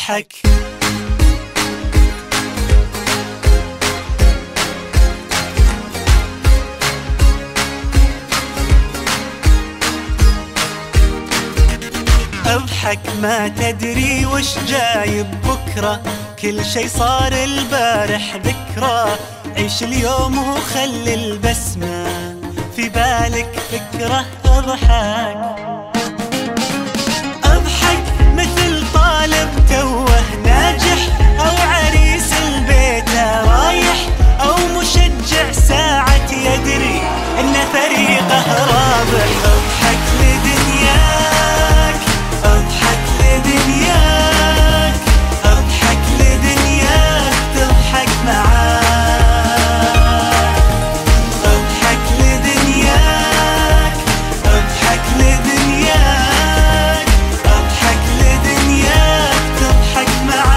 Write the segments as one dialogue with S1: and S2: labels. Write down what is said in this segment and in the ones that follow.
S1: اضحك. اضحك ما تدري وش جايب بكرة، كل شي صار البارح ذكرى. عيش اليوم وخلي البسمة في بالك فكرة. اضحك اضحك مثل طالب توه ناجح، او عريس البيت رايح، او مشجع ساعة يدري ان فريقه رابح. اضحك لدنياك، اضحك لدنياك، اضحك لدنياك تضحك معاك. اضحك لدنياك، اضحك لدنياك، اضحك لدنياك تضحك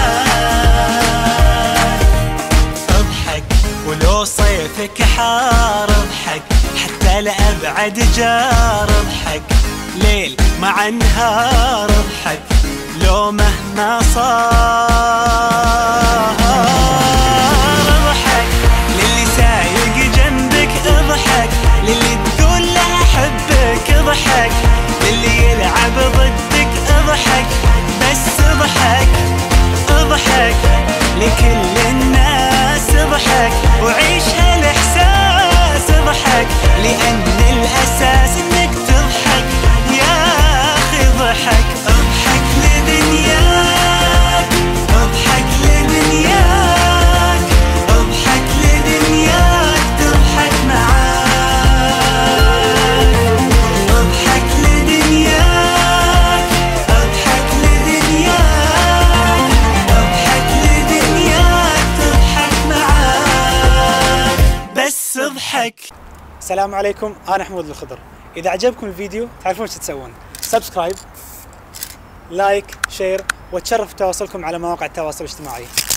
S1: معاك. اضحك ولو صيفك حار، اضحك حتى لأبعد جار. اضحك ليل مع نهار، اضحك لو مهما صار. اضحك للي سايق جنبك، اضحك للي تقول له احبك، اضحك للي يلعب ضدك، اضحك بس اضحك. اضحك لكل الناس، اضحك وعيش هالاحساس. اضحك لان الاساس انك تضحك يا اخي. اضحك اضحك لدنياك، اضحك لدنياك، اضحك لدنياك تضحك معاك. اضحك لدنياك، اضحك لدنياك، اضحك لدنياك تضحك معاك بس اضحك.
S2: السلام عليكم، انا حمود الخضر. اذا عجبكم الفيديو تعرفون ايش تسوون، سبسكرايب، لايك، شير، وتشرف تواصلكم على مواقع التواصل الاجتماعي.